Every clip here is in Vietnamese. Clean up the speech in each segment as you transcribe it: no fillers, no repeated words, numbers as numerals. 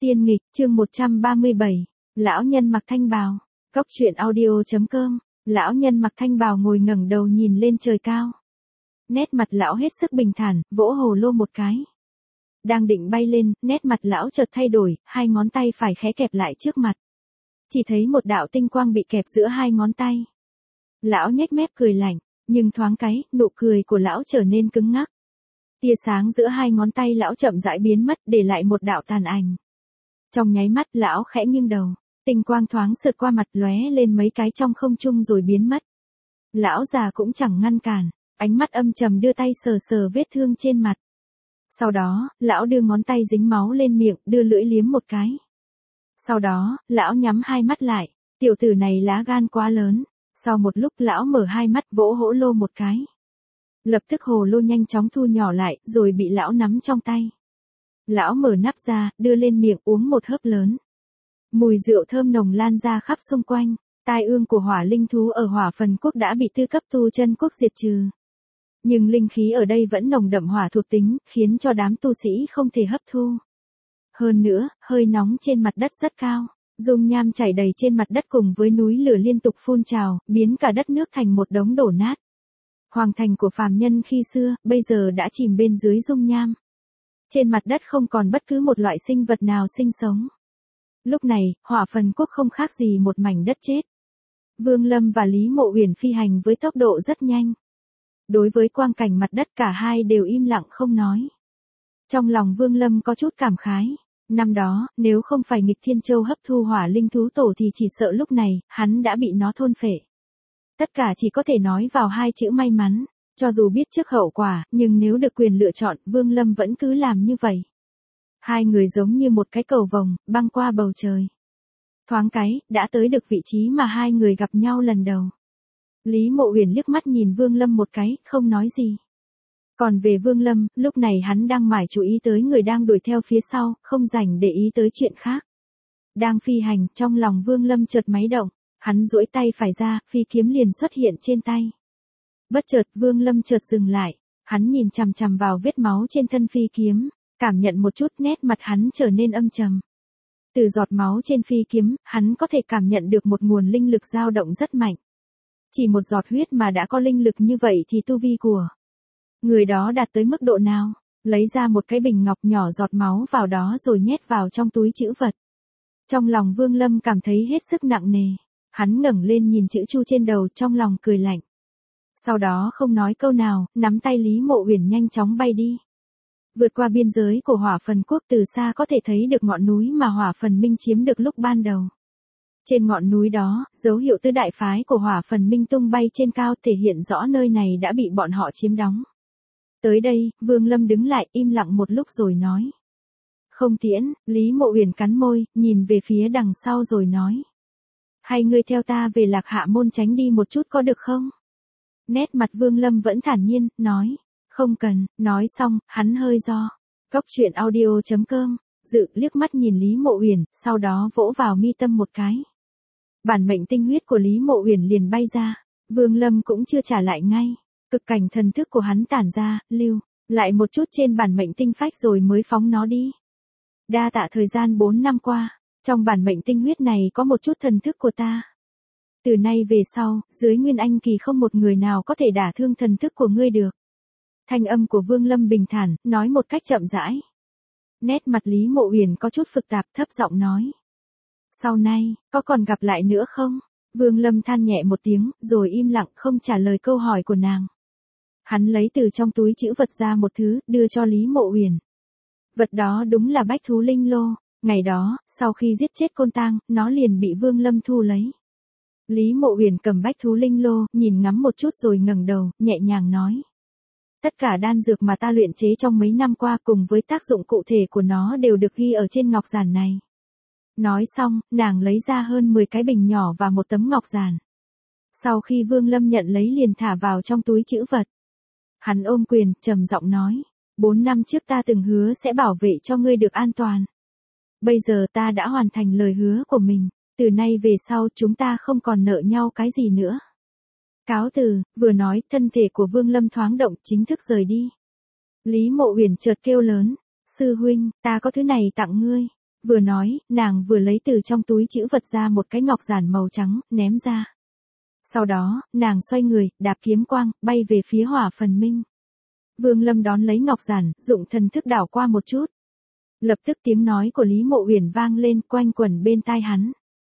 Tiên nghịch, chương 137. Lão nhân mặc thanh bào. Cốc truyện audio.com. Lão nhân mặc thanh bào ngồi ngẩng đầu nhìn lên trời cao. Nét mặt lão hết sức bình thản, vỗ hồ lô một cái. Đang định bay lên, nét mặt lão chợt thay đổi, hai ngón tay phải khẽ kẹp lại trước mặt. Chỉ thấy một đạo tinh quang bị kẹp giữa hai ngón tay. Lão nhếch mép cười lạnh, nhưng thoáng cái, nụ cười của lão trở nên cứng ngắc. Tia sáng giữa hai ngón tay lão chậm rãi biến mất, để lại một đạo tàn ảnh. Trong nháy mắt lão khẽ nghiêng đầu, tinh quang thoáng sượt qua mặt lóe lên mấy cái trong không trung rồi biến mất. Lão già cũng chẳng ngăn cản, ánh mắt âm trầm đưa tay sờ sờ vết thương trên mặt. Sau đó, lão đưa ngón tay dính máu lên miệng, đưa lưỡi liếm một cái. Sau đó, lão nhắm hai mắt lại, tiểu tử này lá gan quá lớn. Sau một lúc lão mở hai mắt vỗ hỗ lô một cái. Lập tức hồ lô nhanh chóng thu nhỏ lại, rồi bị lão nắm trong tay. Lão mở nắp ra, đưa lên miệng uống một hớp lớn. Mùi rượu thơm nồng lan ra khắp xung quanh. Tai ương của hỏa linh thú ở Hỏa Phần Quốc đã bị tư cấp tu chân quốc diệt trừ. Nhưng linh khí ở đây vẫn nồng đậm hỏa thuộc tính, khiến cho đám tu sĩ không thể hấp thu. Hơn nữa, hơi nóng trên mặt đất rất cao. Dung nham chảy đầy trên mặt đất cùng với núi lửa liên tục phun trào, biến cả đất nước thành một đống đổ nát. Hoàng thành của phàm nhân khi xưa, bây giờ đã chìm bên dưới dung nham. Trên mặt đất không còn bất cứ một loại sinh vật nào sinh sống. Lúc này, Hỏa Phần Quốc không khác gì một mảnh đất chết. Vương Lâm và Lý Mộ Uyển phi hành với tốc độ rất nhanh. Đối với quang cảnh mặt đất cả hai đều im lặng không nói. Trong lòng Vương Lâm có chút cảm khái. Năm đó, nếu không phải nghịch thiên châu hấp thu hỏa linh thú tổ thì chỉ sợ lúc này, hắn đã bị nó thôn phệ. Tất cả chỉ có thể nói vào hai chữ may mắn. Cho dù biết trước hậu quả, nhưng nếu được quyền lựa chọn, Vương Lâm vẫn cứ làm như vậy. Hai người giống như một cái cầu vồng, băng qua bầu trời. Thoáng cái, đã tới được vị trí mà hai người gặp nhau lần đầu. Lý Mộ Uyển liếc mắt nhìn Vương Lâm một cái, không nói gì. Còn về Vương Lâm, lúc này hắn đang mải chú ý tới người đang đuổi theo phía sau, không rảnh để ý tới chuyện khác. Đang phi hành, trong lòng Vương Lâm chợt máy động, hắn duỗi tay phải ra, phi kiếm liền xuất hiện trên tay. Bất chợt Vương Lâm chợt dừng lại, hắn nhìn chằm chằm vào vết máu trên thân phi kiếm, cảm nhận một chút nét mặt hắn trở nên âm trầm. Từ giọt máu trên phi kiếm, hắn có thể cảm nhận được một nguồn linh lực dao động rất mạnh. Chỉ một giọt huyết mà đã có linh lực như vậy thì tu vi của người đó đạt tới mức độ nào? Lấy ra một cái bình ngọc nhỏ giọt máu vào đó rồi nhét vào trong túi trữ vật. Trong lòng Vương Lâm cảm thấy hết sức nặng nề. Hắn ngẩng lên nhìn chữ chu trên đầu trong lòng cười lạnh. Sau đó không nói câu nào, nắm tay Lý Mộ Uyển nhanh chóng bay đi. Vượt qua biên giới của Hỏa Phần Quốc từ xa có thể thấy được ngọn núi mà Hỏa Phần Minh chiếm được lúc ban đầu. Trên ngọn núi đó, dấu hiệu tứ đại phái của Hỏa Phần Minh tung bay trên cao thể hiện rõ nơi này đã bị bọn họ chiếm đóng. Tới đây, Vương Lâm đứng lại im lặng một lúc rồi nói. Không tiễn, Lý Mộ Uyển cắn môi, nhìn về phía đằng sau rồi nói. Hay ngươi theo ta về Lạc Hạ Môn tránh đi một chút có được không? Nét mặt Vương Lâm vẫn thản nhiên, nói. Không cần, nói xong, hắn hơi do. Cốc truyện audio.com, dự liếc mắt nhìn Lý Mộ Uyển, sau đó vỗ vào mi tâm một cái. Bản mệnh tinh huyết của Lý Mộ Uyển liền bay ra, Vương Lâm cũng chưa trả lại ngay. Cực cảnh thần thức của hắn tản ra, lưu lại một chút trên bản mệnh tinh phách rồi mới phóng nó đi. Đa tạ thời gian 4 năm qua, trong bản mệnh tinh huyết này có một chút thần thức của ta. Từ nay về sau, dưới Nguyên Anh kỳ không một người nào có thể đả thương thần thức của ngươi được. Thanh âm của Vương Lâm bình thản, nói một cách chậm rãi. Nét mặt Lý Mộ Uyển có chút phức tạp, thấp giọng nói. Sau này, có còn gặp lại nữa không? Vương Lâm than nhẹ một tiếng, rồi im lặng không trả lời câu hỏi của nàng. Hắn lấy từ trong túi trữ vật ra một thứ, đưa cho Lý Mộ Uyển. Vật đó đúng là bách thú linh lô. Ngày đó, sau khi giết chết Côn Tang, nó liền bị Vương Lâm thu lấy. Lý Mộ Uyển cầm bách thú linh lô, nhìn ngắm một chút rồi ngẩng đầu, nhẹ nhàng nói. Tất cả đan dược mà ta luyện chế trong mấy năm qua cùng với tác dụng cụ thể của nó đều được ghi ở trên ngọc giản này. Nói xong, nàng lấy ra hơn 10 cái bình nhỏ và một tấm ngọc giản. Sau khi Vương Lâm nhận lấy liền thả vào trong túi trữ vật. Hắn ôm quyền, trầm giọng nói. 4 năm trước ta từng hứa sẽ bảo vệ cho ngươi được an toàn. Bây giờ ta đã hoàn thành lời hứa của mình. Từ nay về sau chúng ta không còn nợ nhau cái gì nữa. Cáo từ, vừa nói, thân thể của Vương Lâm thoáng động chính thức rời đi. Lý Mộ Uyển chợt kêu lớn. Sư huynh, ta có thứ này tặng ngươi. Vừa nói, nàng vừa lấy từ trong túi trữ vật ra một cái ngọc giản màu trắng, ném ra. Sau đó, nàng xoay người, đạp kiếm quang, bay về phía Hỏa Phần Minh. Vương Lâm đón lấy ngọc giản, dụng thần thức đảo qua một chút. Lập tức tiếng nói của Lý Mộ Uyển vang lên quanh quẩn bên tai hắn.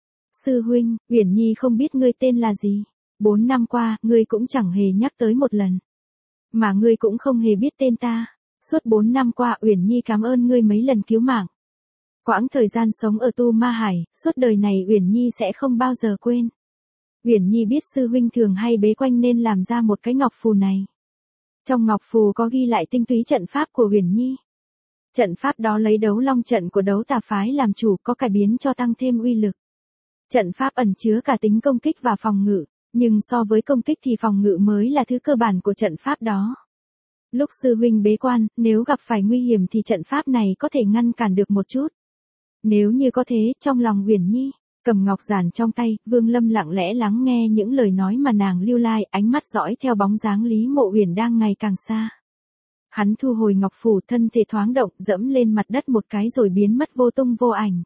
Sư huynh, Uyển Nhi không biết ngươi tên là gì. 4 năm qua, ngươi cũng chẳng hề nhắc tới một lần. Mà ngươi cũng không hề biết tên ta. Suốt 4 năm qua Uyển Nhi cảm ơn ngươi mấy lần cứu mạng. Quãng thời gian sống ở Tu Ma Hải, suốt đời này Uyển Nhi sẽ không bao giờ quên. Uyển Nhi biết sư huynh thường hay bế quanh nên làm ra một cái ngọc phù này. Trong ngọc phù có ghi lại tinh túy trận pháp của Uyển Nhi. Trận pháp đó lấy đấu long trận của đấu tà phái làm chủ, có cải biến cho tăng thêm uy lực. Trận pháp ẩn chứa cả tính công kích và phòng ngự, nhưng so với công kích thì phòng ngự mới là thứ cơ bản của trận pháp đó. Lúc sư huynh bế quan, nếu gặp phải nguy hiểm thì trận pháp này có thể ngăn cản được một chút. Nếu như có thế, trong lòng Uyển Nhi, cầm ngọc giản trong tay, Vương Lâm lặng lẽ lắng nghe những lời nói mà nàng lưu lai, ánh mắt dõi theo bóng dáng Lý Mộ Uyển đang ngày càng xa. Hắn thu hồi ngọc phù, thân thể thoáng động, dẫm lên mặt đất một cái rồi biến mất vô tung vô ảnh.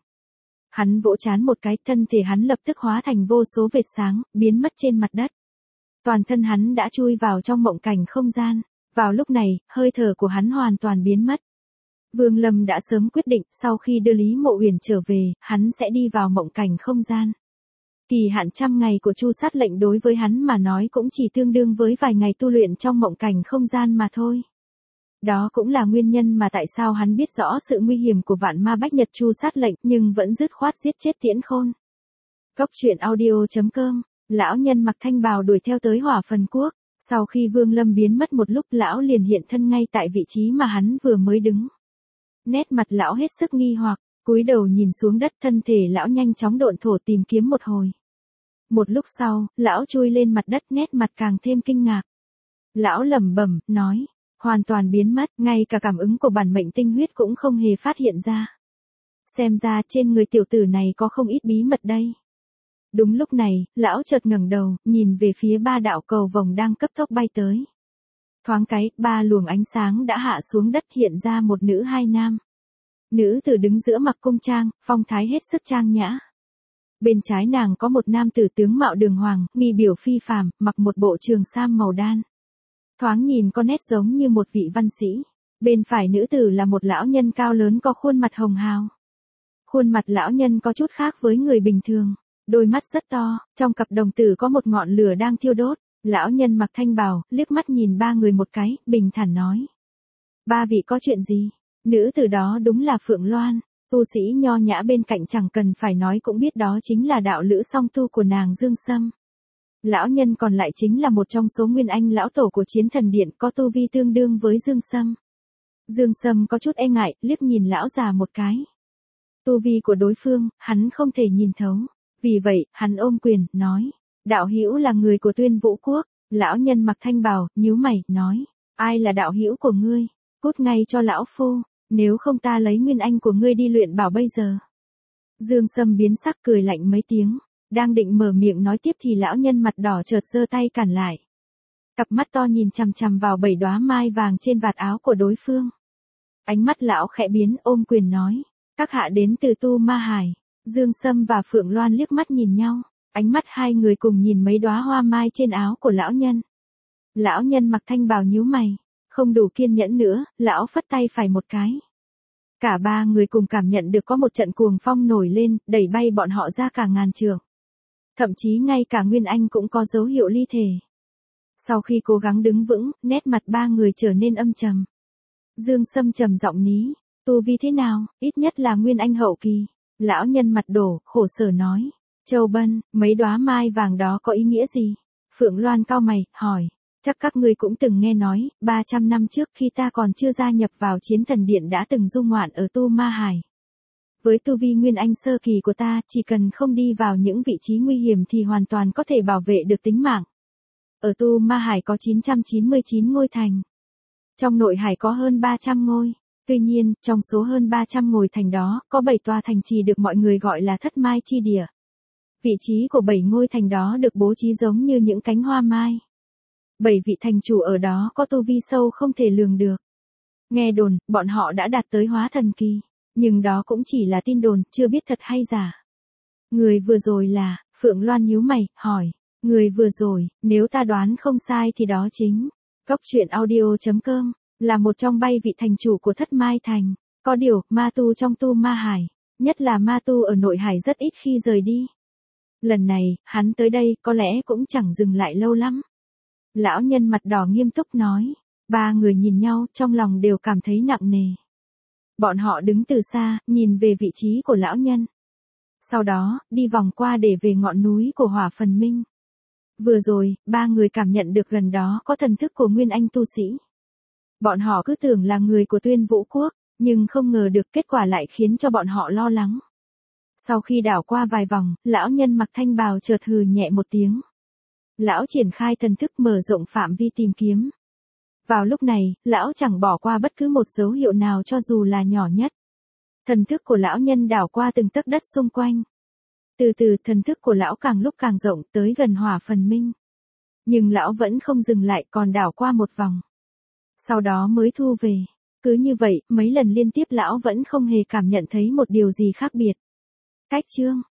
Hắn vỗ trán một cái, thân thể hắn lập tức hóa thành vô số vệt sáng, biến mất trên mặt đất. Toàn thân hắn đã chui vào trong mộng cảnh không gian. Vào lúc này, hơi thở của hắn hoàn toàn biến mất. Vương Lâm đã sớm quyết định, sau khi đưa Lý Mộ Uyển trở về, hắn sẽ đi vào mộng cảnh không gian. Kỳ hạn 100 ngày của Chu Sát lệnh đối với hắn mà nói cũng chỉ tương đương với vài ngày tu luyện trong mộng cảnh không gian mà thôi. Đó cũng là nguyên nhân mà tại sao hắn biết rõ sự nguy hiểm của Vạn Ma Bách Nhật Chu Sát lệnh nhưng vẫn dứt khoát giết chết Tiễn Khôn. Cốc truyện audio.com, lão nhân mặc thanh bào đuổi theo tới Hỏa Phần Quốc. Sau khi Vương Lâm biến mất một lúc, lão liền hiện thân ngay tại vị trí mà hắn vừa mới đứng. Nét mặt lão hết sức nghi hoặc, cúi đầu nhìn xuống đất, thân thể lão nhanh chóng độn thổ tìm kiếm một hồi. Một lúc sau, lão chui lên mặt đất, nét mặt càng thêm kinh ngạc. Lão lẩm bẩm, nói, hoàn toàn biến mất, ngay cả cảm ứng của bản mệnh tinh huyết cũng không hề phát hiện ra. Xem ra trên người tiểu tử này có không ít bí mật đây. Đúng lúc này, lão chợt ngẩng đầu, nhìn về phía 3 đạo cầu vồng đang cấp tốc bay tới. Thoáng cái, 3 luồng ánh sáng đã hạ xuống đất, hiện ra một nữ 2 nam. Nữ tử đứng giữa mặc cung trang, phong thái hết sức trang nhã. Bên trái nàng có một nam tử tướng mạo đường hoàng, nghi biểu phi phàm, mặc một bộ trường sam màu đan. Thoáng nhìn có nét giống như một vị văn sĩ. Bên phải nữ tử là một lão nhân cao lớn có khuôn mặt hồng hào. Khuôn mặt lão nhân có chút khác với người bình thường. Đôi mắt rất to, trong cặp đồng tử có một ngọn lửa đang thiêu đốt. Lão nhân mặc thanh bào, liếc mắt nhìn 3 người một cái, bình thản nói. 3 vị có chuyện gì? Nữ tử đó đúng là Phượng Loan, tu sĩ nho nhã bên cạnh chẳng cần phải nói cũng biết đó chính là đạo lữ song tu của nàng Dương Sâm. Lão nhân còn lại chính là một trong số nguyên anh lão tổ của Chiến Thần Điện, có tu vi tương đương với Dương Sâm. Dương Sâm có chút e ngại, liếc nhìn lão già một cái. Tu vi của đối phương, hắn không thể nhìn thấu. Vì vậy, hắn ôm quyền, nói. Đạo hữu là người của Tuyên Vũ Quốc. Lão nhân mặc thanh bào, nhíu mày, nói. Ai là đạo hữu của ngươi? Cút ngay cho lão phu, nếu không ta lấy nguyên anh của ngươi đi luyện bảo bây giờ. Dương Sâm biến sắc cười lạnh mấy tiếng. Đang định mở miệng nói tiếp thì lão nhân mặt đỏ chợt giơ tay cản lại. Cặp mắt to nhìn chằm chằm vào 7 đóa mai vàng trên vạt áo của đối phương. Ánh mắt lão khẽ biến, ôm quyền nói. Các hạ đến từ Tu Ma Hải. Dương Sâm và Phượng Loan liếc mắt nhìn nhau, ánh mắt hai người cùng nhìn mấy đóa hoa mai trên áo của lão nhân. Lão nhân mặc thanh bào nhíu mày, không đủ kiên nhẫn nữa, lão phất tay phải một cái. Cả 3 người cùng cảm nhận được có một trận cuồng phong nổi lên, đẩy bay bọn họ ra cả ngàn trượng. Thậm chí ngay cả Nguyên Anh cũng có dấu hiệu ly thể. Sau khi cố gắng đứng vững, nét mặt 3 người trở nên âm trầm. Dương Sâm trầm giọng ní, tu vi thế nào, ít nhất là Nguyên Anh hậu kỳ. Lão nhân mặt đổ, khổ sở nói. Châu Bân, mấy đóa mai vàng đó có ý nghĩa gì? Phượng Loan cau mày, hỏi. Chắc các ngươi cũng từng nghe nói, 300 năm trước khi ta còn chưa gia nhập vào Chiến Thần Điện đã từng du ngoạn ở Tu Ma Hải. Với tu vi Nguyên Anh sơ kỳ của ta, chỉ cần không đi vào những vị trí nguy hiểm thì hoàn toàn có thể bảo vệ được tính mạng. Ở Tu Ma Hải có 999 ngôi thành. Trong nội hải có hơn 300 ngôi. Tuy nhiên, trong số hơn 300 ngôi thành đó, có 7 tòa thành trì được mọi người gọi là Thất Mai Chi Địa. Vị trí của 7 ngôi thành đó được bố trí giống như những cánh hoa mai. 7 vị thành chủ ở đó có tu vi sâu không thể lường được. Nghe đồn, bọn họ đã đạt tới hóa thần kỳ. Nhưng đó cũng chỉ là tin đồn, chưa biết thật hay giả. Người vừa rồi là, Phượng Loan nhíu mày, hỏi. Người vừa rồi, nếu ta đoán không sai thì đó chính. Cốc truyện audio.com, là một trong bay vị thành chủ của Thất Mai Thành. Có điều, ma tu trong tu ma hải, nhất là ma tu ở nội hải rất ít khi rời đi. Lần này, hắn tới đây có lẽ cũng chẳng dừng lại lâu lắm. Lão nhân mặt đỏ nghiêm túc nói. Ba người nhìn nhau, trong lòng đều cảm thấy nặng nề. Bọn họ đứng từ xa, nhìn về vị trí của lão nhân. Sau đó, đi vòng qua để về ngọn núi của Hỏa Phần Minh. Vừa rồi, ba người cảm nhận được gần đó có thần thức của Nguyên Anh tu sĩ. Bọn họ cứ tưởng là người của Tuyên Vũ Quốc, nhưng không ngờ được kết quả lại khiến cho bọn họ lo lắng. Sau khi đảo qua vài vòng, lão nhân mặc thanh bào chợt hừ nhẹ một tiếng. Lão triển khai thần thức mở rộng phạm vi tìm kiếm. Vào lúc này, lão chẳng bỏ qua bất cứ một dấu hiệu nào cho dù là nhỏ nhất. Thần thức của lão nhân đảo qua từng tấc đất xung quanh. Từ từ thần thức của lão càng lúc càng rộng tới gần Hỏa Phần Minh. Nhưng lão vẫn không dừng lại còn đảo qua một vòng. Sau đó mới thu về. Cứ như vậy, mấy lần liên tiếp lão vẫn không hề cảm nhận thấy một điều gì khác biệt. Cách chương